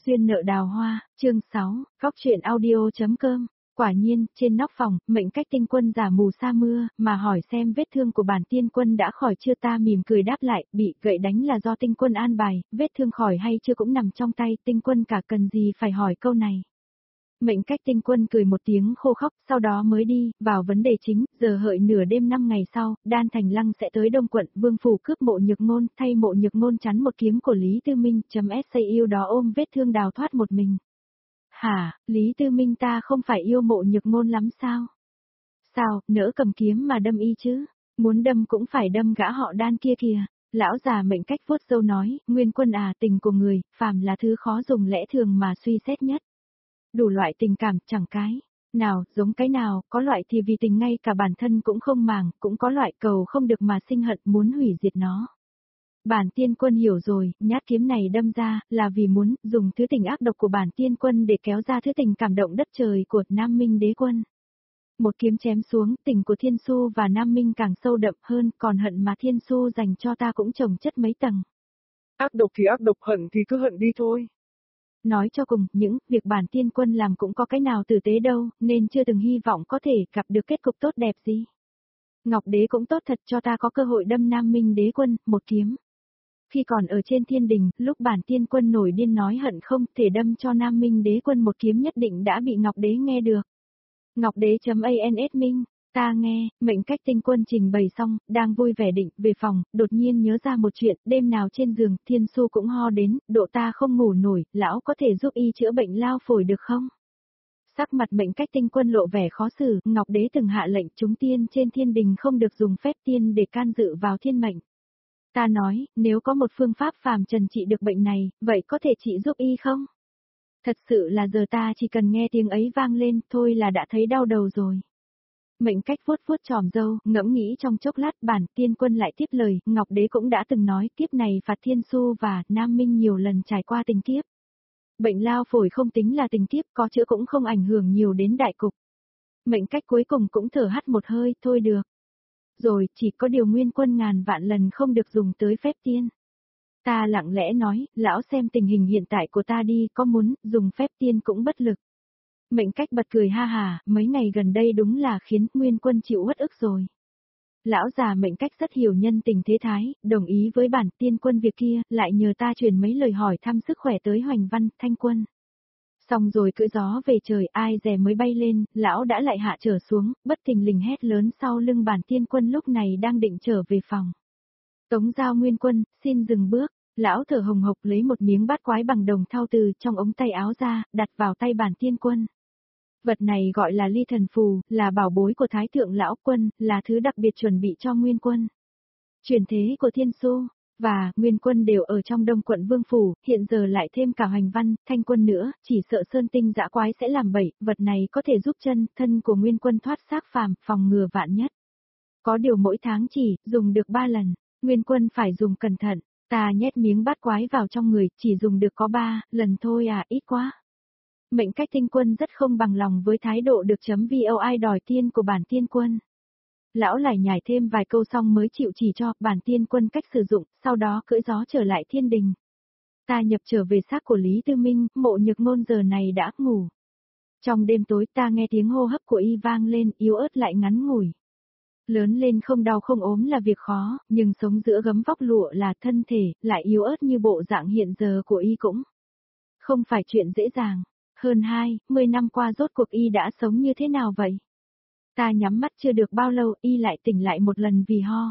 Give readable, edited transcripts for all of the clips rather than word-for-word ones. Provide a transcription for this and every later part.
Duyên nợ đào hoa, chương 6, góc truyện audio.com. Quả nhiên, trên nóc phòng, Mệnh Cách Tinh Quân giả mù sa mưa, mà hỏi xem vết thương của bản tiên quân đã khỏi chưa. Ta mỉm cười đáp lại, bị gậy đánh là do tinh quân an bài, vết thương khỏi hay chưa cũng nằm trong tay tinh quân cả, cần gì phải hỏi câu này. Mệnh Cách Tinh Quân cười một tiếng khô khóc, sau đó mới đi vào vấn đề chính. Giờ hợi nửa đêm 5 ngày sau, Đan Thành Lăng sẽ tới Đông Quận, Vương phủ cướp Mộ Nhược Ngôn, thay Mộ Nhược Ngôn chắn một kiếm của Lý Tư Minh. Yêu đó ôm vết thương đào thoát một mình. Hả, Lý Tư Minh ta không phải yêu Mộ Nhược Ngôn lắm sao? Sao, nỡ cầm kiếm mà đâm y chứ? Muốn đâm cũng phải đâm gã họ Đan kia kìa. Lão già Mệnh Cách vuốt râu nói, Nguyên Quân à, tình của người, phàm là thứ khó dùng lẽ thường mà suy xét nhất. Đủ loại tình cảm, chẳng cái nào giống cái nào, có loại thì vì tình ngay cả bản thân cũng không màng, cũng có loại cầu không được mà sinh hận, muốn hủy diệt nó. Bản tiên quân hiểu rồi, nhát kiếm này đâm ra, là vì muốn dùng thứ tình ác độc của bản tiên quân để kéo ra thứ tình cảm động đất trời của Nam Minh đế quân. Một kiếm chém xuống, tình của Thiên Xu và Nam Minh càng sâu đậm hơn, còn hận mà Thiên Xu dành cho ta cũng chồng chất mấy tầng. Ác độc thì ác độc, hận thì cứ hận đi thôi. Nói cho cùng, những việc bản tiên quân làm cũng có cái nào tử tế đâu, nên chưa từng hy vọng có thể gặp được kết cục tốt đẹp gì. Ngọc đế cũng tốt thật cho ta có cơ hội đâm Nam Minh đế quân, một kiếm. Khi còn ở trên thiên đình, lúc bản tiên quân nổi điên nói hận không thể đâm cho Nam Minh đế quân một kiếm nhất định đã bị Ngọc đế nghe được. Ngọc đế.ans Minh. Ta nghe, Mệnh Cách Tinh Quân trình bày xong, đang vui vẻ định về phòng, đột nhiên nhớ ra một chuyện, đêm nào trên giường, Thiên Xu cũng ho đến, độ ta không ngủ nổi, lão có thể giúp y chữa bệnh lao phổi được không? Sắc mặt Mệnh Cách Tinh Quân lộ vẻ khó xử, Ngọc Đế từng hạ lệnh chúng tiên trên thiên đình không được dùng phép tiên để can dự vào thiên mệnh. Ta nói, nếu có một phương pháp phàm trần trị được bệnh này, vậy có thể trị giúp y không? Thật sự là giờ ta chỉ cần nghe tiếng ấy vang lên, thôi là đã thấy đau đầu rồi. Mệnh Cách vuốt vuốt chòm râu, ngẫm nghĩ trong chốc lát, bản tiên quân lại tiếp lời, Ngọc Đế cũng đã từng nói kiếp này phạt Thiên Xu và Nam Minh nhiều lần trải qua tình kiếp. Bệnh lao phổi không tính là tình kiếp, có chữa cũng không ảnh hưởng nhiều đến đại cục. Mệnh Cách cuối cùng cũng thở hắt một hơi, thôi được. Rồi, chỉ có điều Nguyên Quân ngàn vạn lần không được dùng tới phép tiên. Ta lặng lẽ nói, lão xem tình hình hiện tại của ta đi, có muốn dùng phép tiên cũng bất lực. Mệnh Cách bật cười ha hà, mấy ngày gần đây đúng là khiến Nguyên Quân chịu uất ức rồi. Lão già Mệnh Cách rất hiểu nhân tình thế thái, đồng ý với bản tiên quân việc kia, lại nhờ ta truyền mấy lời hỏi thăm sức khỏe tới Hoành Văn, Thanh Quân. Xong rồi cưỡi gió về trời, ai dè mới bay lên, lão đã lại hạ trở xuống, bất thình lình hét lớn sau lưng bản tiên quân lúc này đang định trở về phòng. Tống Giao Nguyên Quân, xin dừng bước. Lão thở hồng hộc lấy một miếng bát quái bằng đồng thau từ trong ống tay áo ra, đặt vào tay bản tiên quân. Vật này gọi là ly thần phù, là bảo bối của Thái Thượng Lão Quân, là thứ đặc biệt chuẩn bị cho Nguyên Quân. Truyền thế của Thiên Xu và Nguyên Quân đều ở trong Đông Quận Vương phủ, hiện giờ lại thêm cả Hoành Văn, Thanh Quân nữa, chỉ sợ sơn tinh dã quái sẽ làm bậy, vật này có thể giúp chân thân của Nguyên Quân thoát xác phàm, phòng ngừa vạn nhất. Có điều mỗi tháng chỉ dùng được 3 lần, Nguyên Quân phải dùng cẩn thận. Ta nhét miếng bát quái vào trong người, chỉ dùng được có 3 lần thôi à, ít quá. Mệnh Cách Tinh Quân rất không bằng lòng với thái độ được .voi đòi tiên của bản tiên quân. Lão lại nhảy thêm vài câu xong mới chịu chỉ cho bản tiên quân cách sử dụng, sau đó cưỡi gió trở lại thiên đình. Ta nhập trở về xác của Lý Tư Minh, Mộ Nhược Ngôn giờ này đã ngủ. Trong đêm tối ta nghe tiếng hô hấp của y vang lên, yếu ớt lại ngắn ngủi. Lớn lên không đau không ốm là việc khó, nhưng sống giữa gấm vóc lụa là thân thể, lại yếu ớt như bộ dạng hiện giờ của y cũng không phải chuyện dễ dàng. Hơn 20 năm qua rốt cuộc y đã sống như thế nào vậy? Ta nhắm mắt chưa được bao lâu, y lại tỉnh lại một lần vì ho.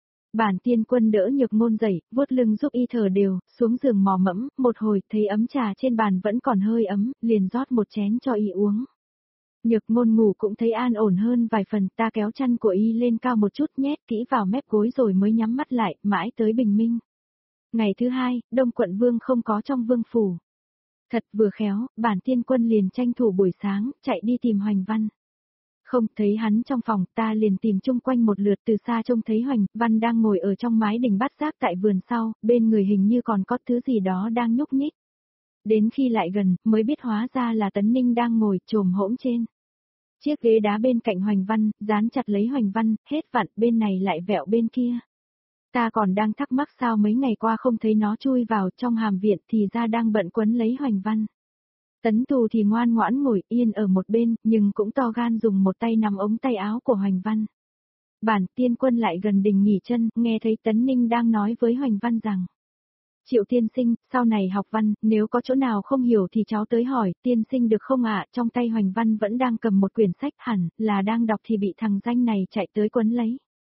Bản tiên quân đỡ Nhược Ngôn dậy, vuốt lưng giúp y thở đều, xuống giường mò mẫm, một hồi thấy ấm trà trên bàn vẫn còn hơi ấm, liền rót một chén cho y uống. Nhược Ngôn ngủ cũng thấy an ổn hơn vài phần, ta kéo chăn của y lên cao một chút nhét kỹ vào mép gối rồi mới nhắm mắt lại, mãi tới bình minh. Ngày thứ 2, Đông Quận Vương không có trong vương phủ. Thật vừa khéo, bản tiên quân liền tranh thủ buổi sáng, chạy đi tìm Hoành Văn. Không thấy hắn trong phòng, ta liền tìm chung quanh một lượt, từ xa trông thấy Hoành Văn đang ngồi ở trong mái đình bát giác tại vườn sau, bên người hình như còn có thứ gì đó đang nhúc nhích. Đến khi lại gần, mới biết hóa ra là Tấn Ninh đang ngồi chồm hỗn trên chiếc ghế đá bên cạnh Hoành Văn, dán chặt lấy Hoành Văn, hết vặn bên này lại vẹo bên kia. Ta còn đang thắc mắc sao mấy ngày qua không thấy nó chui vào trong hàm viện thì ra đang bận quấn lấy Hoành Văn. Tấn Tù thì ngoan ngoãn ngồi yên ở một bên, nhưng cũng to gan dùng một tay nắm ống tay áo của Hoành Văn. Bản Tiên Quân lại gần đình nghỉ chân, nghe thấy Tấn Ninh đang nói với Hoành Văn rằng: Triệu tiên sinh, sau này học văn, nếu có chỗ nào không hiểu thì cháu tới hỏi, tiên sinh được không ạ? Trong tay Hoành Văn vẫn đang cầm một quyển sách, hẳn là đang đọc thì bị thằng danh này chạy tới quấn lấy.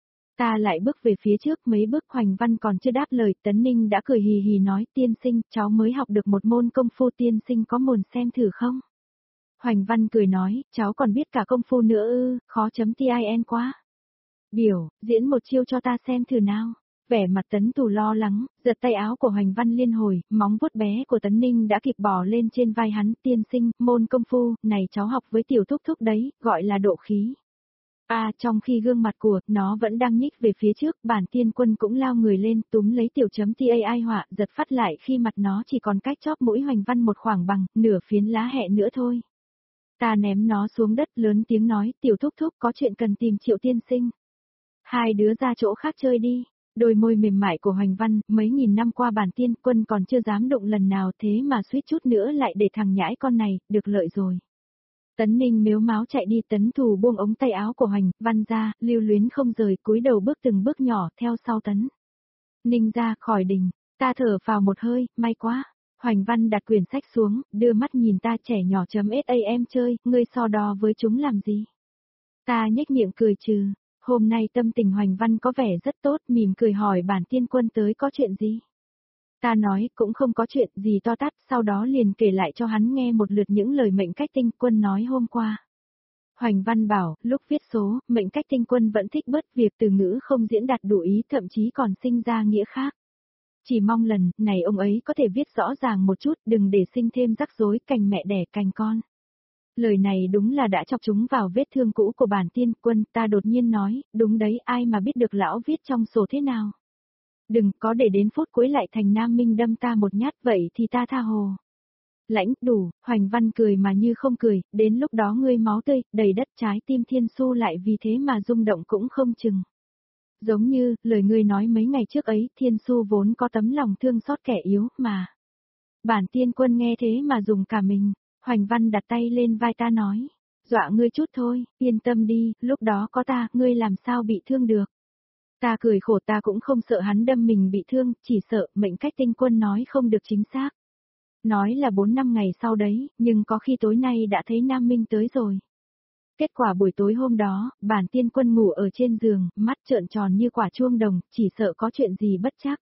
Ta lại bước về phía trước mấy bước, Hoành Văn còn chưa đáp lời, Tấn Ninh đã cười hì hì nói: Tiên sinh, cháu mới học được một môn công phu, tiên sinh có muốn xem thử không? Hoành Văn cười nói: cháu còn biết cả công phu nữa ư? Khó chấm tin quá. Biểu, diễn một chiêu cho ta xem thử nào. Vẻ mặt Tấn Tù lo lắng, giật tay áo của Hoành Văn liên hồi, móng vuốt bé của Tấn Ninh đã kịp bò lên trên vai hắn. Tiên sinh, môn công phu này cháu học với tiểu thúc thúc đấy, gọi là độ khí. Trong khi gương mặt của nó vẫn đang nhích về phía trước, Bản Tiên Quân cũng lao người lên, túm lấy tiểu chấm tai họa, giật phát lại khi mặt nó chỉ còn cách chóp mũi Hoành Văn một khoảng bằng nửa phiến lá hẹ nữa thôi. Ta ném nó xuống đất, lớn tiếng nói: Tiểu thúc thúc, có chuyện cần tìm Triệu tiên sinh. Hai đứa ra chỗ khác chơi đi. Đôi môi mềm mại của Hoành Văn, mấy nghìn năm qua Bản Tiên Quân còn chưa dám động lần nào, thế mà suýt chút nữa lại để thằng nhãi con này được lợi rồi. Tấn Ninh mếu máo chạy đi, Tấn Thù buông ống tay áo của Hoành Văn ra, lưu luyến không rời, cúi đầu bước từng bước nhỏ theo sau Tấn Ninh ra khỏi đình. Ta thở phào một hơi, may quá. Hoành Văn đặt quyển sách xuống, đưa mắt nhìn ta: trẻ nhỏ em chơi, ngươi so đo với chúng làm gì? Ta nhếch miệng cười trừ. Hôm nay tâm tình Hoành Văn có vẻ rất tốt, mỉm cười hỏi Bản Tiên Quân tới có chuyện gì? Ta nói cũng không có chuyện gì to tát, sau đó liền kể lại cho hắn nghe một lượt những lời Mệnh Cách Tinh Quân nói hôm qua. Hoành Văn bảo, lúc viết số, Mệnh Cách Tinh Quân vẫn thích bớt việc từ ngữ không diễn đạt đủ ý, thậm chí còn sinh ra nghĩa khác. Chỉ mong lần này ông ấy có thể viết rõ ràng một chút, đừng để sinh thêm rắc rối cành mẹ đẻ cành con. Lời này đúng là đã chọc chúng vào vết thương cũ của Bản Tiên Quân. Ta đột nhiên nói, đúng đấy, ai mà biết được lão viết trong sổ thế nào. Đừng có để đến phút cuối lại thành Nam Minh đâm ta một nhát, vậy thì ta tha hồ. Lãnh, đủ. Hoành Văn cười mà như không cười, đến lúc đó ngươi máu tươi, đầy đất, trái tim Thiên Su lại vì thế mà rung động cũng không chừng. Giống như, lời ngươi nói mấy ngày trước ấy, Thiên Su vốn có tấm lòng thương xót kẻ yếu, mà. Bản Tiên Quân nghe thế mà dùng cả mình. Hoành Văn đặt tay lên vai ta nói: dọa ngươi chút thôi, yên tâm đi, lúc đó có ta, ngươi làm sao bị thương được. Ta cười khổ, ta cũng không sợ hắn đâm mình bị thương, chỉ sợ Mệnh Cách Tinh Quân nói không được chính xác. Nói là 4-5 ngày sau đấy, nhưng có khi tối nay đã thấy Nam Minh tới rồi. Kết quả buổi tối hôm đó, Bản Tiên Quân ngủ ở trên giường, mắt trợn tròn như quả chuông đồng, chỉ sợ có chuyện gì bất trắc.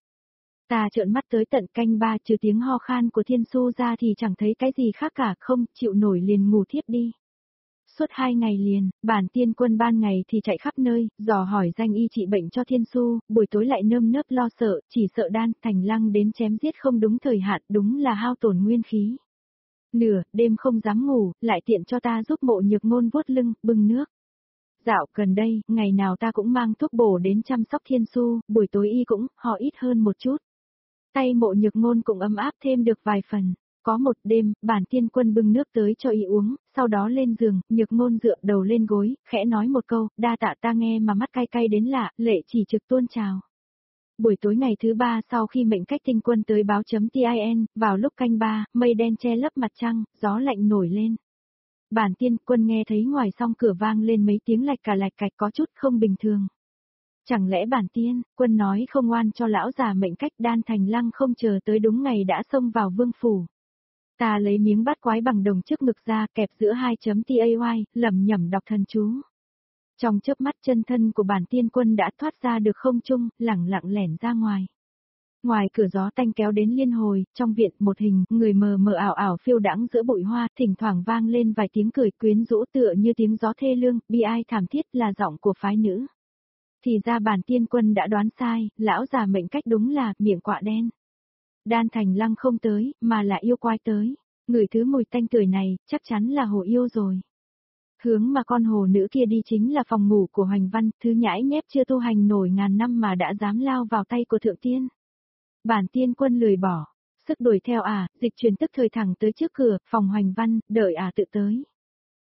Ta trợn mắt tới tận canh 3, trừ tiếng ho khan của Thiên Su ra thì chẳng thấy cái gì khác cả, không chịu nổi liền ngủ thiếp đi. Suốt 2 ngày liền, Bản Tiên Quân ban ngày thì chạy khắp nơi, dò hỏi danh y trị bệnh cho Thiên Su, buổi tối lại nơm nớp lo sợ, chỉ sợ Đan Thành Lăng đến chém giết không đúng thời hạn, đúng là hao tổn nguyên khí. Nửa đêm không dám ngủ, lại tiện cho ta giúp Mộ Nhược Ngôn vuốt lưng, bưng nước. Dạo gần đây, ngày nào ta cũng mang thuốc bổ đến chăm sóc Thiên Su, buổi tối y cũng ho ít hơn một chút. Tay Mộ Nhược Ngôn cũng ấm áp thêm được vài phần. Có một đêm, Bản Tiên Quân bưng nước tới cho y uống, sau đó lên giường, Nhược Ngôn dựa đầu lên gối, khẽ nói một câu, đa tạ. Ta nghe mà mắt cay cay đến lạ, lệ chỉ trực tuôn trào. Buổi tối ngày thứ 3 sau khi Mệnh Cách Tinh Quân tới báo chấm tin, vào lúc canh 3, mây đen che lấp mặt trăng, gió lạnh nổi lên. Bản Tiên Quân nghe thấy ngoài song cửa vang lên mấy tiếng lạch cạch có chút không bình thường. Chẳng lẽ Bản Tiên Quân nói không ngoan cho lão già Mệnh Cách? Đan Thành Lăng không chờ tới đúng ngày đã xông vào vương phủ. Ta lấy miếng bát quái bằng đồng trước ngực ra, kẹp giữa 2 chấm tay, lẩm nhẩm đọc thần chú. Trong chớp mắt chân thân của Bản Tiên Quân đã thoát ra được không trung, lẳng lặng lẻn ra ngoài. Ngoài cửa gió tanh kéo đến liên hồi, trong viện một hình người mờ mờ ảo ảo phiêu đãng giữa bụi hoa, thỉnh thoảng vang lên vài tiếng cười quyến rũ tựa như tiếng gió thê lương, bi ai thảm thiết, là giọng của phái nữ. Thì ra Bản Tiên Quân đã đoán sai, lão già Mệnh Cách đúng là miệng quạ đen. Đan Thành Lăng không tới, mà là yêu quái tới. Người thứ mùi tanh tưởi này, chắc chắn là hồ yêu rồi. Hướng mà con hồ nữ kia đi chính là phòng ngủ của Hoành Văn, thứ nhãi nhép chưa tu hành nổi ngàn năm mà đã dám lao vào tay của Thượng Tiên. Bản Tiên Quân lười bỏ, sức đuổi theo dịch chuyển tức thời thẳng tới trước cửa, phòng Hoành Văn, đợi tự tới.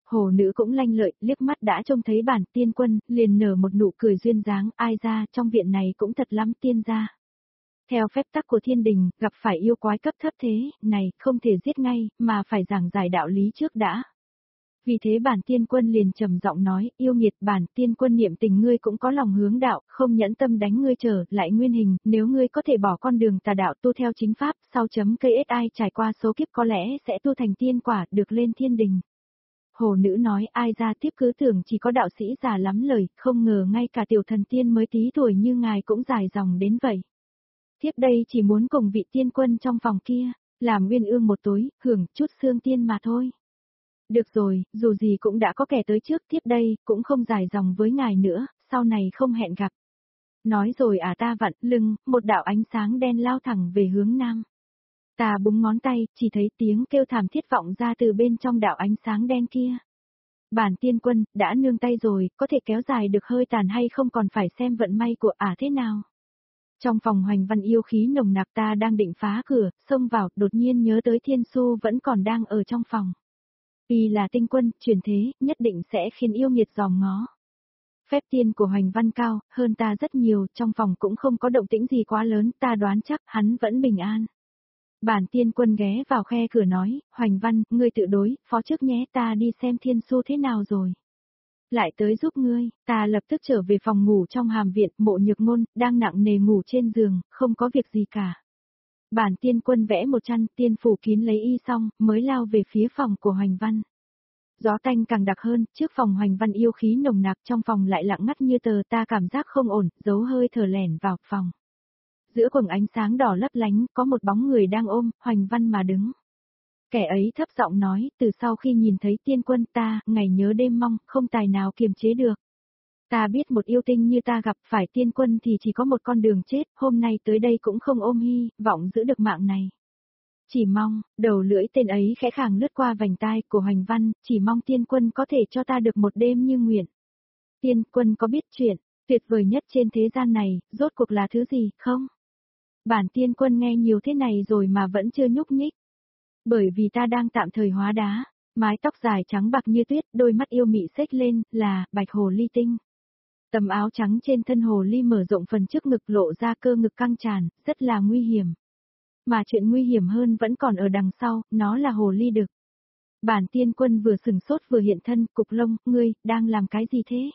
Hồ nữ cũng lanh lợi, liếc mắt đã trông thấy bản tiên quân, liền nở một nụ cười duyên dáng, ai ra, trong viện này cũng thật lắm tiên gia. Theo phép tắc của thiên đình, gặp phải yêu quái cấp thấp thế, này, không thể giết ngay, mà phải giảng giải đạo lý trước đã. Vì thế bản tiên quân liền trầm giọng nói, yêu nghiệt bản tiên quân niệm tình ngươi cũng có lòng hướng đạo, không nhẫn tâm đánh ngươi trở lại nguyên hình, nếu ngươi có thể bỏ con đường tà đạo tu theo chính pháp, sau chấm cây KSI trải qua số kiếp có lẽ sẽ tu thành tiên quả, được lên thiên đình. Hồ nữ nói, ai ra tiếp cứ tưởng chỉ có đạo sĩ già lắm lời, không ngờ ngay cả tiểu thần tiên mới tí tuổi như ngài cũng dài dòng đến vậy. Tiếp đây chỉ muốn cùng vị tiên quân trong phòng kia, làm uyên ương một tối, hưởng chút xương tiên mà thôi. Được rồi, dù gì cũng đã có kẻ tới trước, tiếp đây, cũng không dài dòng với ngài nữa, sau này không hẹn gặp. Nói rồi ta vặn lưng, một đạo ánh sáng đen lao thẳng về hướng nam. Ta búng ngón tay, chỉ thấy tiếng kêu thảm thiết vọng ra từ bên trong đạo ánh sáng đen kia. Bản tiên quân, đã nương tay rồi, có thể kéo dài được hơi tàn hay không còn phải xem vận may của thế nào. Trong phòng Hoành Văn yêu khí nồng nặc, ta đang định phá cửa, xông vào, đột nhiên nhớ tới Thiên Su vẫn còn đang ở trong phòng. Vì là tinh quân, truyền thế, nhất định sẽ khiến yêu nghiệt dòm ngó. Phép tiên của Hoành Văn cao, hơn ta rất nhiều, trong phòng cũng không có động tĩnh gì quá lớn, ta đoán chắc hắn vẫn bình an. Bản tiên quân ghé vào khe cửa nói, Hoành Văn, ngươi tự đối, phó trước nhé, ta đi xem Thiên Su thế nào rồi. Lại tới giúp ngươi, ta lập tức trở về phòng ngủ trong hàm viện, Mộ Nhược Ngôn, đang nặng nề ngủ trên giường, không có việc gì cả. Bản tiên quân vẽ một chăn, tiên phủ kín lấy y xong, mới lao về phía phòng của Hoành Văn. Gió tanh càng đặc hơn, trước phòng Hoành Văn yêu khí nồng nặc, trong phòng lại lặng ngắt như tờ, ta cảm giác không ổn, giấu hơi thở lẻn vào phòng. Giữa quầng ánh sáng đỏ lấp lánh, có một bóng người đang ôm Hoành Văn mà đứng. Kẻ ấy thấp giọng nói, từ sau khi nhìn thấy tiên quân ta, ngày nhớ đêm mong, không tài nào kiềm chế được. Ta biết một yêu tinh như ta gặp phải tiên quân thì chỉ có một con đường chết, hôm nay tới đây cũng không ôm hy vọng giữ được mạng này. Chỉ mong, đầu lưỡi tên ấy khẽ khàng lướt qua vành tai của Hoành Văn, chỉ mong tiên quân có thể cho ta được một đêm như nguyện. Tiên quân có biết chuyện, tuyệt vời nhất trên thế gian này, rốt cuộc là thứ gì, không? Bản tiên quân nghe nhiều thế này rồi mà vẫn chưa nhúc nhích. Bởi vì ta đang tạm thời hóa đá, mái tóc dài trắng bạc như tuyết, đôi mắt yêu mị xếch lên, là bạch hồ ly tinh. Tấm áo trắng trên thân hồ ly mở rộng phần trước ngực lộ ra cơ ngực căng tràn, rất là nguy hiểm. Mà chuyện nguy hiểm hơn vẫn còn ở đằng sau, nó là hồ ly đực. Bản tiên quân vừa sừng sốt vừa hiện thân, cục lông, ngươi, đang làm cái gì thế?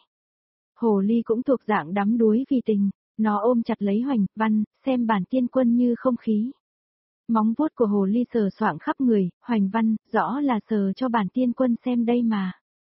Hồ ly cũng thuộc dạng đắm đuối vì tình, nó ôm chặt lấy Hoành Văn, xem bản tiên quân như không khí. Móng vuốt của hồ ly sờ soạng khắp người, Hoành Văn, rõ là sờ cho bản tiên quân xem đây mà.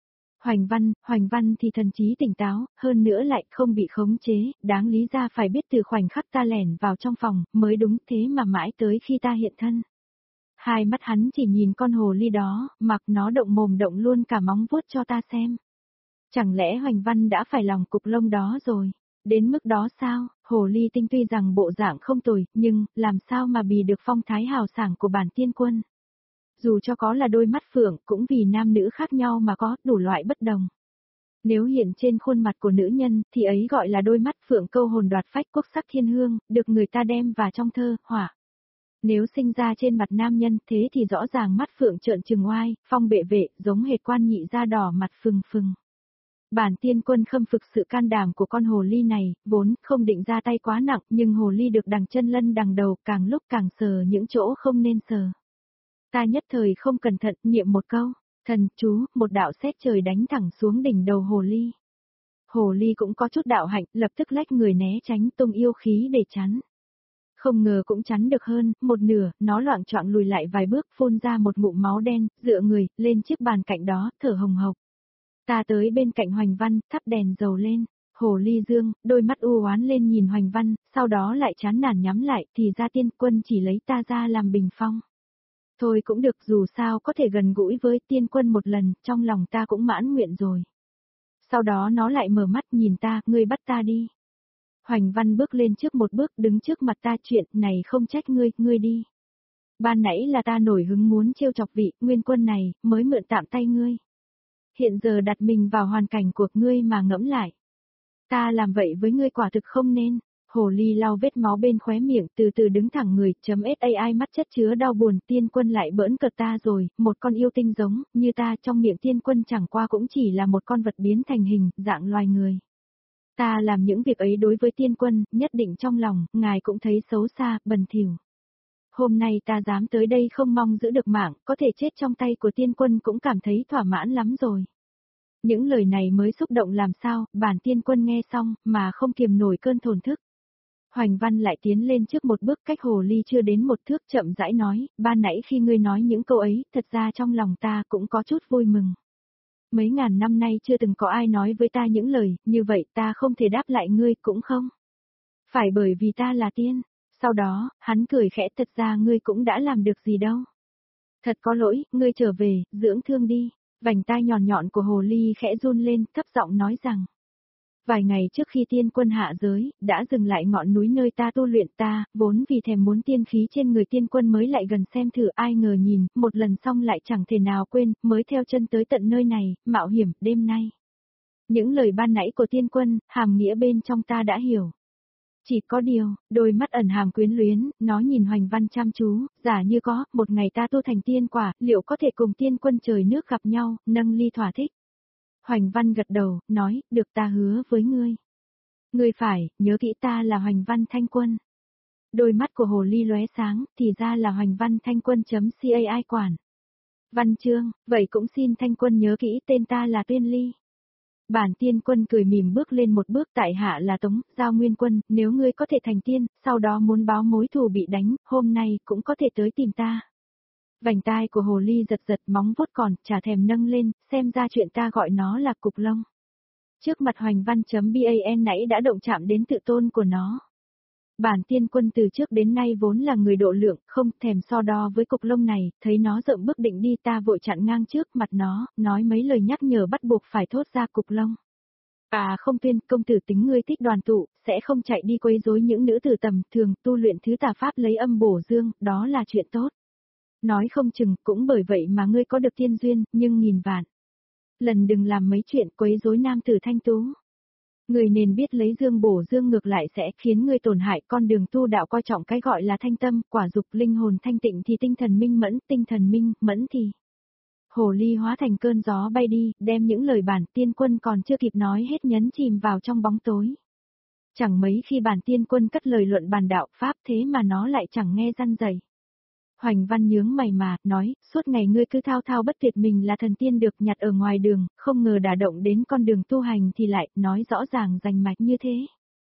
Hoành Văn thì thần trí tỉnh táo, hơn nữa lại không bị khống chế, đáng lý ra phải biết từ khoảnh khắc ta lẻn vào trong phòng, mới đúng thế mà mãi tới khi ta hiện thân. Hai mắt hắn chỉ nhìn con hồ ly đó, mặc nó động mồm động luôn cả móng vuốt cho ta xem. Chẳng lẽ Hoành Văn đã phải lòng cục lông đó rồi? Đến mức đó sao? Hồ ly tinh tuy rằng bộ dạng không tồi, nhưng, làm sao mà bì được phong thái hào sảng của bản tiên quân? Dù cho có là đôi mắt phượng, cũng vì nam nữ khác nhau mà có, đủ loại bất đồng. Nếu hiện trên khuôn mặt của nữ nhân, thì ấy gọi là đôi mắt phượng câu hồn đoạt phách quốc sắc thiên hương, được người ta đem vào trong thơ, họa. Nếu sinh ra trên mặt nam nhân, thế thì rõ ràng mắt phượng trợn trừng oai, phong bệ vệ, giống hệt quan nhị da đỏ mặt phừng phừng. Bản tiên quân khâm phục sự can đảm của con hồ ly này, vốn không định ra tay quá nặng, nhưng hồ ly được đằng chân lân đằng đầu, càng lúc càng sờ những chỗ không nên sờ. Ta nhất thời không cẩn thận, niệm một câu, thần chú, một đạo sét trời đánh thẳng xuống đỉnh đầu hồ ly. Hồ ly cũng có chút đạo hạnh, lập tức lách người né tránh, tung yêu khí để chắn. Không ngờ cũng chắn được hơn, một nửa, nó loạng choạng lùi lại vài bước, phun ra một ngụm máu đen, dựa người, lên chiếc bàn cạnh đó, thở hồng hộc. Ta tới bên cạnh Hoành Văn, thắp đèn dầu lên, hồ ly dương, đôi mắt u oán lên nhìn Hoành Văn, sau đó lại chán nản nhắm lại, thì ra tiên quân chỉ lấy ta ra làm bình phong. Thôi cũng được, dù sao có thể gần gũi với tiên quân một lần, trong lòng ta cũng mãn nguyện rồi. Sau đó nó lại mở mắt nhìn ta, ngươi bắt ta đi. Hoành Văn bước lên trước một bước, đứng trước mặt ta, chuyện này không trách ngươi, ngươi đi. Ban nãy là ta nổi hứng muốn trêu chọc vị nguyên quân này, mới mượn tạm tay ngươi. Hiện giờ đặt mình vào hoàn cảnh của ngươi mà ngẫm lại. Ta làm vậy với ngươi quả thực không nên. Hồ ly lau vết máu bên khóe miệng, từ từ đứng thẳng người, .sai mắt chất chứa đau buồn, tiên quân lại bỡn cợt ta rồi, một con yêu tinh giống, như ta trong miệng tiên quân chẳng qua cũng chỉ là một con vật biến thành hình, dạng loài người. Ta làm những việc ấy đối với tiên quân, nhất định trong lòng, ngài cũng thấy xấu xa, bẩn thỉu. Hôm nay ta dám tới đây không mong giữ được mạng, có thể chết trong tay của tiên quân cũng cảm thấy thỏa mãn lắm rồi. Những lời này mới xúc động làm sao, bản tiên quân nghe xong, mà không kiềm nổi cơn thổn thức. Hoành Văn lại tiến lên trước một bước cách hồ ly chưa đến một thước chậm rãi nói, ban nãy khi ngươi nói những câu ấy, thật ra trong lòng ta cũng có chút vui mừng. Mấy ngàn năm nay chưa từng có ai nói với ta những lời, như vậy ta không thể đáp lại ngươi cũng không. Phải bởi vì ta là tiên. Sau đó, hắn cười khẽ, thật ra ngươi cũng đã làm được gì đâu. Thật có lỗi, ngươi trở về, dưỡng thương đi. Vành tai nhọn nhọn của hồ ly khẽ run lên, thấp giọng nói rằng. Vài ngày trước khi tiên quân hạ giới, đã dừng lại ngọn núi nơi ta tu luyện ta, vốn vì thèm muốn tiên khí trên người tiên quân mới lại gần xem thử, ai ngờ nhìn, một lần xong lại chẳng thể nào quên, mới theo chân tới tận nơi này, mạo hiểm, đêm nay. Những lời ban nãy của tiên quân, hàm nghĩa bên trong ta đã hiểu. Chỉ có điều, đôi mắt ẩn hàm quyến luyến, nó nhìn Hoành Văn chăm chú, giả như có, một ngày ta tu thành tiên quả, liệu có thể cùng tiên quân trời nước gặp nhau, nâng ly thỏa thích. Hoành Văn gật đầu, nói, được ta hứa với ngươi. Ngươi phải, nhớ kỹ ta là Hoành Văn Thanh Quân. Đôi mắt của hồ ly lóe sáng, thì ra là Hoành Văn Thanh Quân.cai quản. Văn chương, vậy cũng xin Thanh Quân nhớ kỹ tên ta là Tuyên Ly. Bản tiên quân cười mỉm bước lên một bước, tại hạ là Tống, Giao Nguyên Quân, nếu ngươi có thể thành tiên, sau đó muốn báo mối thù bị đánh, hôm nay cũng có thể tới tìm ta. Vành tai của hồ ly giật giật, móng vuốt còn, chả thèm nâng lên, xem ra chuyện ta gọi nó là cục lông. Trước mặt Hoành Văn.ban nãy đã động chạm đến tự tôn của nó. Bản tiên quân từ trước đến nay vốn là người độ lượng, không thèm so đo với cục lông này, thấy nó rộng bước định đi, ta vội chặn ngang trước mặt nó, nói mấy lời nhắc nhở bắt buộc phải thốt ra cục lông. À không, Tuyên, công tử tính ngươi thích đoàn tụ, sẽ không chạy đi quấy rối những nữ tử tầm thường tu luyện thứ tà pháp lấy âm bổ dương, đó là chuyện tốt. Nói không chừng, cũng bởi vậy mà ngươi có được tiên duyên, nhưng nghìn vạn lần đừng làm mấy chuyện quấy rối nam tử thanh tú. Người nên biết lấy dương bổ dương ngược lại sẽ khiến ngươi tổn hại, con đường tu đạo coi trọng cái gọi là thanh tâm, quả dục, linh hồn thanh tịnh thì tinh thần minh mẫn, tinh thần minh mẫn thì. Hồ ly hóa thành cơn gió bay đi, đem những lời bản tiên quân còn chưa kịp nói hết nhấn chìm vào trong bóng tối. Chẳng mấy khi bản tiên quân cất lời luận bàn đạo pháp thế mà nó lại chẳng nghe răn dày. Hoành Văn nhướng mày mà, nói, suốt ngày ngươi cứ thao thao bất tuyệt mình là thần tiên được nhặt ở ngoài đường, không ngờ đả động đến con đường tu hành thì lại, nói rõ ràng rành mạch như thế.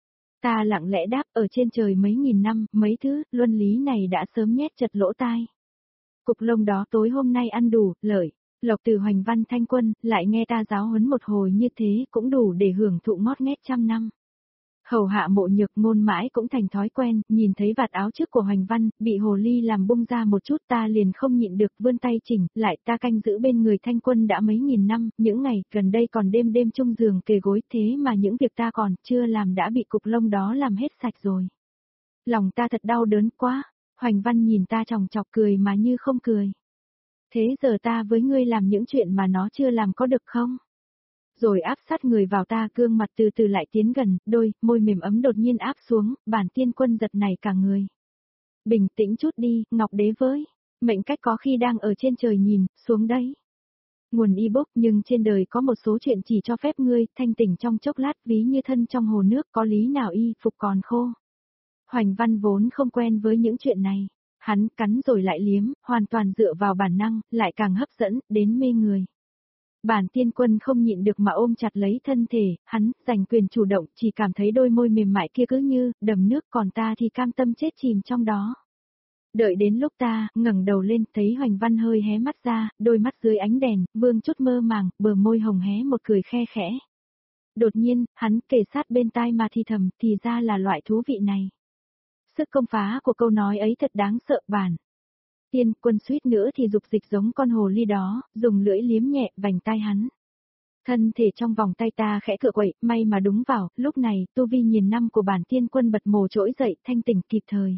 Ta lặng lẽ đáp, ở trên trời mấy nghìn năm, mấy thứ, luân lý này đã sớm nhét chật lỗ tai. Cục lông đó tối hôm nay ăn đủ, lợi, lộc từ Hoành Văn Thanh Quân, lại nghe ta giáo huấn một hồi như thế cũng đủ để hưởng thụ ngót nghét trăm năm. Hầu hạ Mộ Nhược Ngôn mãi cũng thành thói quen, nhìn thấy vạt áo trước của Hoành Văn, bị hồ ly làm bung ra một chút, ta liền không nhịn được vươn tay chỉnh, lại ta canh giữ bên người Thanh Quân đã mấy nghìn năm, những ngày gần đây còn đêm đêm chung giường kề gối, thế mà những việc ta còn chưa làm đã bị cục lông đó làm hết sạch rồi. Lòng ta thật đau đớn quá. Hoành Văn nhìn ta chòng chọc cười mà như không cười. Thế giờ ta với ngươi làm những chuyện mà nó chưa làm có được không? Rồi áp sát người vào ta, gương mặt từ từ lại tiến gần, đôi môi mềm ấm đột nhiên áp xuống, bản tiên quân giật nảy cả người. Bình tĩnh chút đi, Ngọc Đế với. Mệnh cách có khi đang ở trên trời nhìn, xuống đây. Nguồn ebook, nhưng trên đời có một số chuyện chỉ cho phép ngươi thanh tỉnh trong chốc lát, ví như thân trong hồ nước, có lý nào y phục còn khô. Hoành Văn vốn không quen với những chuyện này. Hắn cắn rồi lại liếm, hoàn toàn dựa vào bản năng, lại càng hấp dẫn, đến mê người. Bản tiên quân không nhịn được mà ôm chặt lấy thân thể, hắn, giành quyền chủ động, chỉ cảm thấy đôi môi mềm mại kia cứ như, đầm nước, còn ta thì cam tâm chết chìm trong đó. Đợi đến lúc ta, ngẩng đầu lên, thấy Hoành Văn hơi hé mắt ra, đôi mắt dưới ánh đèn, vương chút mơ màng, bờ môi hồng hé một cười khe khẽ. Đột nhiên, hắn kề sát bên tai mà thì thầm, thì ra là loại thú vị này. Sức công phá của câu nói ấy thật đáng sợ. Bản tiên quân suýt nữa thì dục dịch giống con hồ ly đó, dùng lưỡi liếm nhẹ vành tai hắn. Thân thể trong vòng tay ta khẽ cựa quậy, may mà đúng vào, lúc này, tu vi nghìn năm của bản tiên quân bật mồ trỗi dậy, thanh tỉnh kịp thời.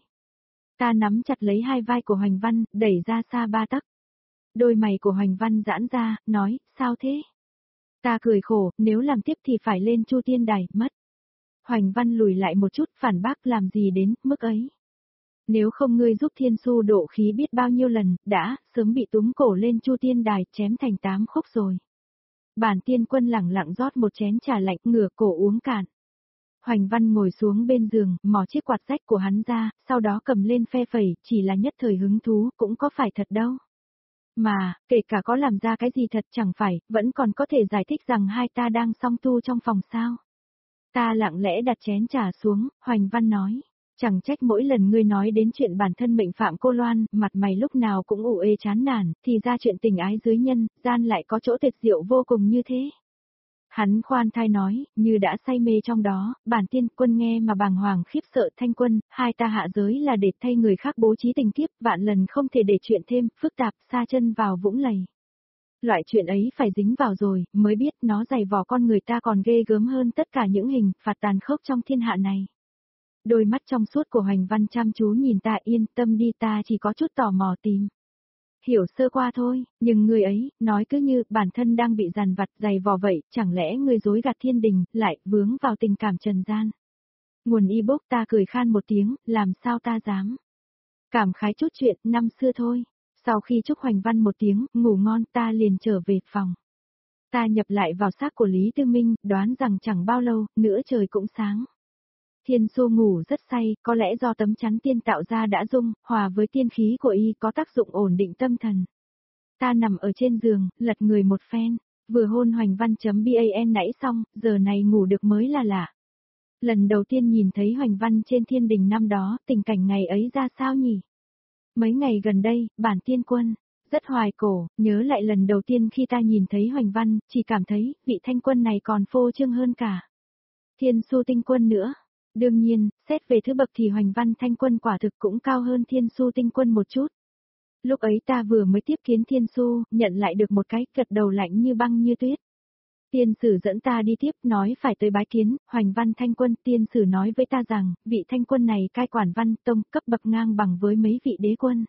Ta nắm chặt lấy hai vai của Hoành Văn, đẩy ra xa 3 tấc. Đôi mày của Hoành Văn giãn ra, nói, sao thế? Ta cười khổ, nếu làm tiếp thì phải lên Chu Tiên Đài, mất. Hoành Văn lùi lại một chút, phản bác làm gì đến mức ấy. Nếu không ngươi giúp Thiên Su độ khí biết bao nhiêu lần, đã, sớm bị túm cổ lên Chu Tiên Đài chém thành 8 khúc rồi. Bản Tiên Quân lẳng lặng rót một chén trà lạnh, ngửa cổ uống cạn. Hoành Văn ngồi xuống bên giường, mò chiếc quạt rách của hắn ra, sau đó cầm lên phe phẩy, chỉ là nhất thời hứng thú, cũng có phải thật đâu. Mà, kể cả có làm ra cái gì thật chẳng phải, vẫn còn có thể giải thích rằng hai ta đang song tu trong phòng sao. Ta lặng lẽ đặt chén trà xuống, Hoành Văn nói. Chẳng trách mỗi lần ngươi nói đến chuyện bản thân mệnh phạm cô Loan, mặt mày lúc nào cũng ủ ê chán nản, thì ra chuyện tình ái dưới nhân, gian lại có chỗ tuyệt diệu vô cùng như thế. Hắn khoan thai nói, như đã say mê trong đó, bản Tiên Quân nghe mà bàng hoàng khiếp sợ. Thanh Quân, hai ta hạ giới là để thay người khác bố trí tình kiếp, vạn lần không thể để chuyện thêm, phức tạp, sa chân vào vũng lầy. Loại chuyện ấy phải dính vào rồi, mới biết nó dày vò con người ta còn ghê gớm hơn tất cả những hình phạt tàn khốc trong thiên hạ này. Đôi mắt trong suốt của Hoành Văn chăm chú nhìn ta, yên tâm đi, ta chỉ có chút tò mò tìm hiểu sơ qua thôi, nhưng người ấy, nói cứ như bản thân đang bị dằn vặt dày vò vậy, chẳng lẽ người dối gạt thiên đình, lại vướng vào tình cảm trần gian. Nguồn ebook. Ta cười khan một tiếng, làm sao ta dám. Cảm khái chút chuyện năm xưa thôi. Sau khi chúc Hoành Văn một tiếng, ngủ ngon, ta liền trở về phòng. Ta nhập lại vào xác của Lý Tư Minh, đoán rằng chẳng bao lâu, nữa trời cũng sáng. Thiên Su ngủ rất say, có lẽ do tấm chắn tiên tạo ra đã rung, hòa với tiên khí của y có tác dụng ổn định tâm thần. Ta nằm ở trên giường, lật người một phen, vừa hôn Hoành Văn.ban nãy xong, giờ này ngủ được mới là lạ. Lần đầu tiên nhìn thấy Hoành Văn trên thiên đình năm đó, tình cảnh ngày ấy ra sao nhỉ? Mấy ngày gần đây, bản Tiên Quân rất hoài cổ, nhớ lại lần đầu tiên khi ta nhìn thấy Hoành Văn, chỉ cảm thấy, vị Thanh Quân này còn phô trương hơn cả Thiên Su Tinh Quân nữa. Đương nhiên, xét về thứ bậc thì Hoành Văn Thanh Quân quả thực cũng cao hơn Thiên Su Tinh Quân một chút. Lúc ấy ta vừa mới tiếp kiến Thiên Su, nhận lại được một cái, gật đầu lạnh như băng như tuyết. Tiên sử dẫn ta đi tiếp, nói phải tới bái kiến Hoành Văn Thanh Quân. Tiên sử nói với ta rằng, vị Thanh Quân này cai quản Văn Tông, cấp bậc ngang bằng với mấy vị đế quân.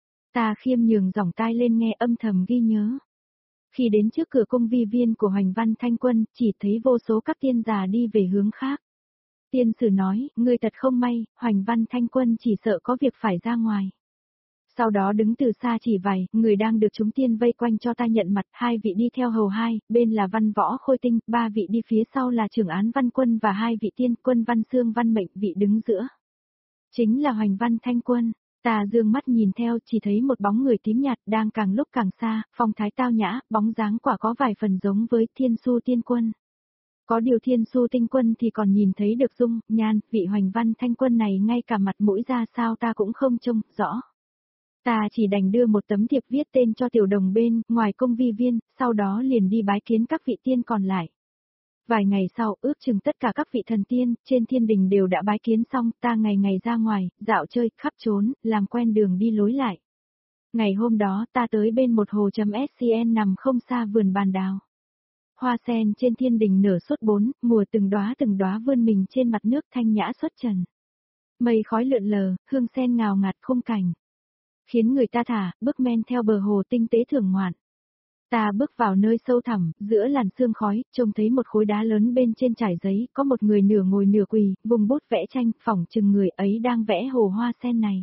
Ta khiêm nhường giỏng tai lên nghe, âm thầm ghi nhớ. Khi đến trước cửa cung vi viên của Hoành Văn Thanh Quân, chỉ thấy vô số các tiên già đi về hướng khác. Tiên sử nói, ngươi thật không may, Hoành Văn Thanh Quân chỉ sợ có việc phải ra ngoài. Sau đó đứng từ xa chỉ vài, người đang được chúng tiên vây quanh cho ta nhận mặt, hai vị đi theo hầu hai, bên là Văn Võ Khôi Tinh, ba vị đi phía sau là Trưởng Án Văn Quân và hai vị tiên quân Văn Xương Văn Mệnh, vị đứng giữa. Chính là Hoành Văn Thanh Quân. Ta dương mắt nhìn theo, chỉ thấy một bóng người tím nhạt đang càng lúc càng xa, phong thái tao nhã, bóng dáng quả có vài phần giống với Thiên Su Tiên Quân. Có điều Thiên Su Tinh Quân thì còn nhìn thấy được dung, nhan, vị Hoành Văn Thanh Quân này ngay cả mặt mũi ra sao ta cũng không trông rõ. Ta chỉ đành đưa một tấm thiệp viết tên cho tiểu đồng bên, ngoài công vi viên, sau đó liền đi bái kiến các vị tiên còn lại. Vài ngày sau, ước chừng tất cả các vị thần tiên, trên thiên đình đều đã bái kiến xong, ta ngày ngày ra ngoài, dạo chơi, khắp trốn, làm quen đường đi lối lại. Ngày hôm đó ta tới bên một hồ.scn nằm không xa vườn bàn đào. Hoa sen trên thiên đình nở suốt 4 mùa, từng đóa vươn mình trên mặt nước thanh nhã xuất trần. Mây khói lượn lờ, hương sen ngào ngạt khung cảnh. Khiến người ta thả, bước men theo bờ hồ tinh tế thưởng ngoạn. Ta bước vào nơi sâu thẳm, giữa làn sương khói, trông thấy một khối đá lớn bên trên trải giấy, có một người nửa ngồi nửa quỳ, vùng bút vẽ tranh, phỏng chừng người ấy đang vẽ hồ hoa sen này.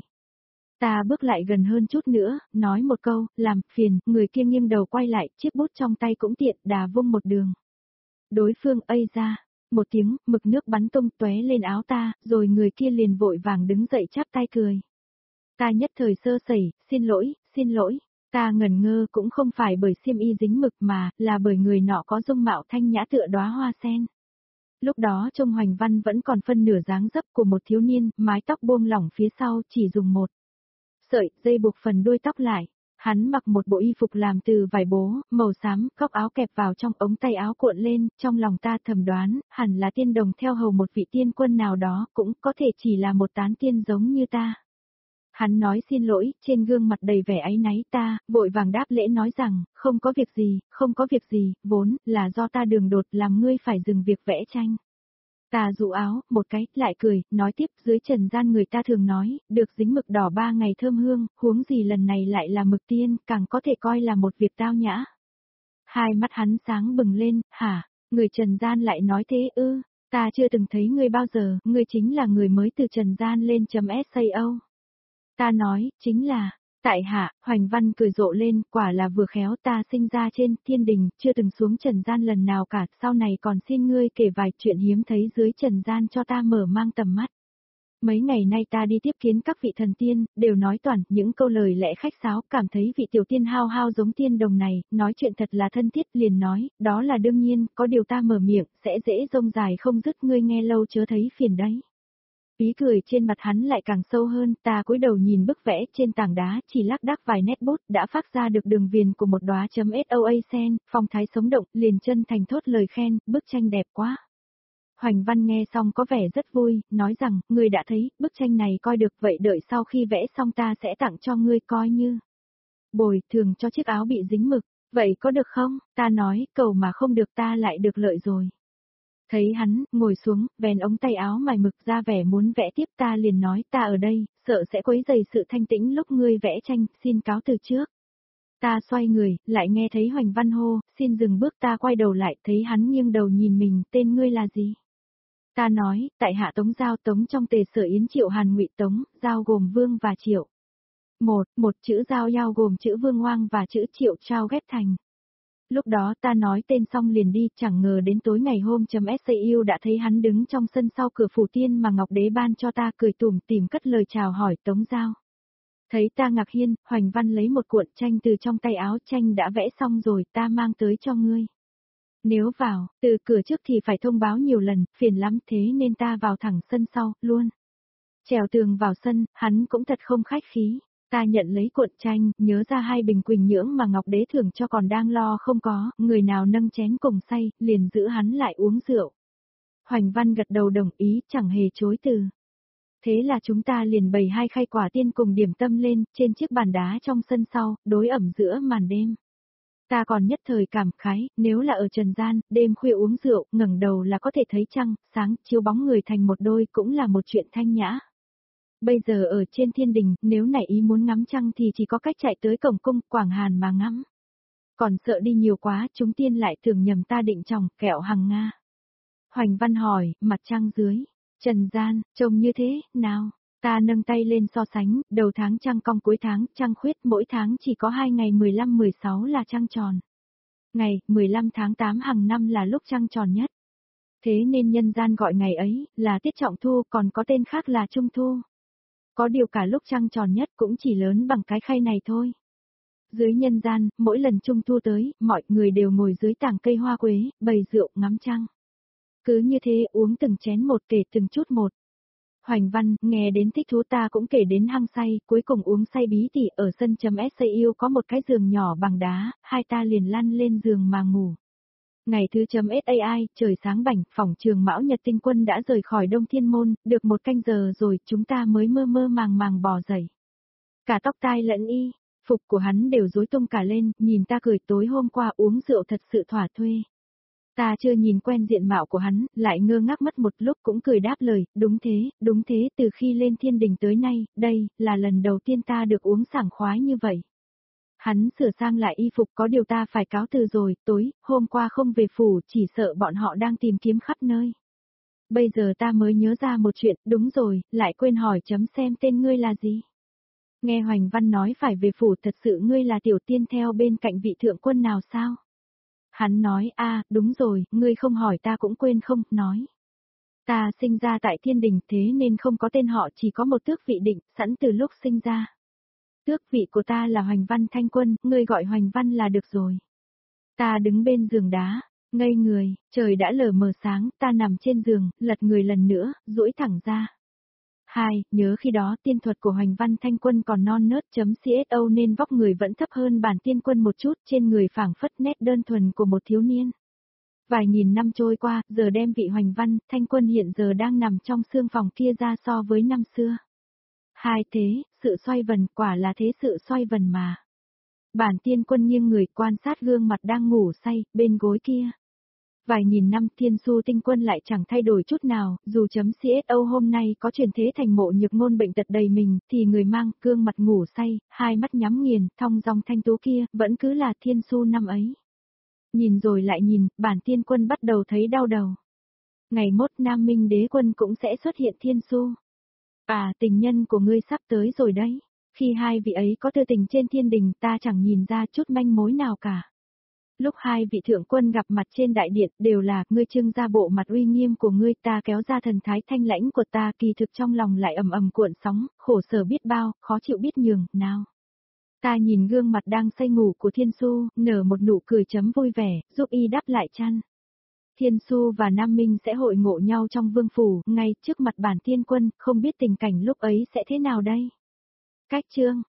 Ta bước lại gần hơn chút nữa, nói một câu, làm phiền, người kia nghiêng đầu quay lại, chiếc bút trong tay cũng tiện, đà vung một đường. Đối phương ây ra, một tiếng, mực nước bắn tung tóe lên áo ta, rồi người kia liền vội vàng đứng dậy chắp tay cười. Ta nhất thời sơ sẩy, xin lỗi, ta ngẩn ngơ cũng không phải bởi xiêm y dính mực mà, là bởi người nọ có dung mạo thanh nhã tựa đóa hoa sen. Lúc đó trông Hoành Văn vẫn còn phân nửa dáng dấp của một thiếu niên, mái tóc buông lỏng phía sau chỉ dùng một sợi dây buộc phần đuôi tóc lại. Hắn mặc một bộ y phục làm từ vải bố, màu xám, góc áo kẹp vào trong ống tay áo cuộn lên, trong lòng ta thầm đoán, hẳn là tiên đồng theo hầu một vị tiên quân nào đó, cũng có thể chỉ là một tán tiên giống như ta. Hắn nói xin lỗi, trên gương mặt đầy vẻ áy náy. Ta vội vàng đáp lễ nói rằng, không có việc gì, vốn là do ta đường đột làm ngươi phải dừng việc vẽ tranh. Ta dụ áo, một cái, lại cười, nói tiếp, dưới trần gian người ta thường nói, được dính mực đỏ 3 ngày thơm hương, huống gì lần này lại là mực tiên, càng có thể coi là một việc tao nhã. Hai mắt hắn sáng bừng lên, hả, người trần gian lại nói thế ư? Ta chưa từng thấy ngươi bao giờ, ngươi chính là người mới từ trần gian lên .sao. Ta nói, chính là, tại hạ, Hoành Văn cười rộ lên, quả là vừa khéo ta sinh ra trên thiên đình, chưa từng xuống trần gian lần nào cả, sau này còn xin ngươi kể vài chuyện hiếm thấy dưới trần gian cho ta mở mang tầm mắt. Mấy ngày nay ta đi tiếp kiến các vị thần tiên, đều nói toàn những câu lời lẽ khách sáo, cảm thấy vị tiểu tiên hao hao giống tiên đồng này, nói chuyện thật là thân thiết, liền nói, đó là đương nhiên, có điều ta mở miệng, sẽ dễ rông dài không dứt, ngươi nghe lâu chớ thấy phiền đấy. Ý cười trên mặt hắn lại càng sâu hơn, ta cúi đầu nhìn bức vẽ trên tảng đá, chỉ lác đác vài nét bút đã phát ra được đường viền của một đóa .soa sen, phong thái sống động, liền chân thành thốt lời khen, bức tranh đẹp quá. Hoành Văn nghe xong có vẻ rất vui, nói rằng, ngươi đã thấy, bức tranh này coi được, vậy đợi sau khi vẽ xong ta sẽ tặng cho ngươi coi như bồi thường cho chiếc áo bị dính mực, vậy có được không? Ta nói, cầu mà không được ta lại được lợi rồi. Thấy hắn, ngồi xuống, vén ống tay áo mài mực ra vẻ muốn vẽ tiếp, ta liền nói, ta ở đây, sợ sẽ quấy rầy sự thanh tĩnh lúc ngươi vẽ tranh, xin cáo từ trước. Ta xoay người, lại nghe thấy Hoành Văn hô, xin dừng bước, ta quay đầu lại, thấy hắn nghiêng đầu nhìn mình, tên ngươi là gì? Ta nói, tại hạ Tống Giao, Tống trong tề Sở Yến Triệu Hàn Ngụy Tống, Giao gồm Vương và Triệu. Một chữ Giao Giao gồm chữ Vương Hoang và chữ Triệu trao ghép thành. Lúc đó ta nói tên xong liền đi, chẳng ngờ đến tối ngày hôm .sau đã thấy hắn đứng trong sân sau cửa phủ tiên mà Ngọc Đế ban cho ta, cười tủm tỉm cất lời chào hỏi Tống Giao. Thấy ta ngạc nhiên, Hoành Văn lấy một cuộn tranh từ trong tay áo, tranh đã vẽ xong rồi, ta mang tới cho ngươi. Nếu vào, từ cửa trước thì phải thông báo nhiều lần, phiền lắm, thế nên ta vào thẳng sân sau, luôn. Trèo tường vào sân, hắn cũng thật không khách khí. Ta nhận lấy cuộn tranh, nhớ ra 2 bình quỳnh nhưỡng mà Ngọc Đế thưởng cho còn đang lo không có, người nào nâng chén cùng say, liền giữ hắn lại uống rượu. Hoành Văn gật đầu đồng ý, chẳng hề chối từ. Thế là chúng ta liền bày 2 khay quả tiên cùng điểm tâm lên, trên chiếc bàn đá trong sân sau, đối ẩm giữa màn đêm. Ta còn nhất thời cảm khái, nếu là ở trần gian, đêm khuya uống rượu, ngẩng đầu là có thể thấy trăng, sáng, chiếu bóng người thành một đôi cũng là một chuyện thanh nhã. Bây giờ ở trên thiên đình, nếu nảy ý muốn ngắm trăng thì chỉ có cách chạy tới cổng cung Quảng Hàn mà ngắm. Còn sợ đi nhiều quá, chúng tiên lại tưởng nhầm ta định tròng, kẹo hằng Nga. Hoành Văn hỏi, mặt trăng dưới, trần gian, trông như thế, nào? Ta nâng tay lên so sánh, đầu tháng trăng cong cuối tháng, trăng khuyết, mỗi tháng chỉ có 2 ngày 15-16 là trăng tròn. Ngày 15 tháng 8 hàng năm là lúc trăng tròn nhất. Thế nên nhân gian gọi ngày ấy là tiết trọng thu, còn có tên khác là trung thu. Có điều cả lúc trăng tròn nhất cũng chỉ lớn bằng cái khay này thôi. Dưới nhân gian, mỗi lần trung thu tới, mọi người đều ngồi dưới tảng cây hoa quế, bày rượu ngắm trăng. Cứ như thế uống từng chén một, kể từng chút một. Hoành Văn, nghe đến thích thú, ta cũng kể đến hăng say, cuối cùng uống say bí tỉ, ở sân .sau có một cái giường nhỏ bằng đá, hai ta liền lăn lên giường mà ngủ. Ngày thứ .sai, trời sáng bảnh, phòng trường Mão Nhật Tinh Quân đã rời khỏi Đông Thiên Môn, được 1 canh giờ rồi, chúng ta mới mơ mơ màng màng bò dậy. Cả tóc tai lẫn y, phục của hắn đều rối tung cả lên, nhìn ta cười, tối hôm qua uống rượu thật sự thỏa thuê. Ta chưa nhìn quen diện mạo của hắn, lại ngơ ngác mất một lúc cũng cười đáp lời, đúng thế, từ khi lên thiên đình tới nay, đây, là lần đầu tiên ta được uống sảng khoái như vậy. Hắn sửa sang lại y phục, có điều ta phải cáo từ rồi, tối, hôm qua không về phủ, chỉ sợ bọn họ đang tìm kiếm khắp nơi. Bây giờ ta mới nhớ ra một chuyện, đúng rồi, lại quên hỏi chấm xem tên ngươi là gì. Nghe Hoành Văn nói phải về phủ, thật sự ngươi là tiểu tiên theo bên cạnh vị thượng quân nào sao? Hắn nói, đúng rồi, ngươi không hỏi ta cũng quên không, nói. Ta sinh ra tại thiên đình, thế nên không có tên họ, chỉ có một tước vị định, sẵn từ lúc sinh ra. Tước vị của ta là Hoành Văn Thanh Quân, ngươi gọi Hoành Văn là được rồi. Ta đứng bên giường đá, ngây người, trời đã lờ mờ sáng, ta nằm trên giường, lật người lần nữa, duỗi thẳng ra. Nhớ khi đó tiên thuật của Hoành Văn Thanh Quân còn non nớt .cso nên vóc người vẫn thấp hơn bản tiên quân một chút, trên người phảng phất nét đơn thuần của một thiếu niên. Vài nghìn năm trôi qua, giờ đem vị Hoành Văn Thanh Quân hiện giờ đang nằm trong xương phòng kia ra so với năm xưa. Thế, sự xoay vần, quả là thế, sự xoay vần mà. Bản tiên quân nghiêng người quan sát gương mặt đang ngủ say, bên gối kia. Vài nghìn năm Thiên Su Tinh Quân lại chẳng thay đổi chút nào, dù .cso hôm nay có chuyển thế thành Mộ Nhược Ngôn bệnh tật đầy mình, thì người mang gương mặt ngủ say, hai mắt nhắm nghiền, thong dong thanh tú kia, vẫn cứ là Thiên Su năm ấy. Nhìn rồi lại nhìn, bản tiên quân bắt đầu thấy đau đầu. Ngày mốt Nam Minh đế quân cũng sẽ xuất hiện thiên su. À, tình nhân của ngươi sắp tới rồi đấy. Khi hai vị ấy có tư tình trên thiên đình ta chẳng nhìn ra chút manh mối nào cả. Lúc hai vị thượng quân gặp mặt trên đại điện đều là ngươi trưng ra bộ mặt uy nghiêm của ngươi, ta kéo ra thần thái thanh lãnh của ta, kỳ thực trong lòng lại ầm ầm cuộn sóng, khổ sở biết bao, khó chịu biết nhường, nào. Ta nhìn gương mặt đang say ngủ của Thiên Su, nở một nụ cười chấm vui vẻ, giúp y đắp lại chăn. Thiên Su và Nam Minh sẽ hội ngộ nhau trong vương phủ, ngay trước mặt bản tiên quân, không biết tình cảnh lúc ấy sẽ thế nào đây. Cách chương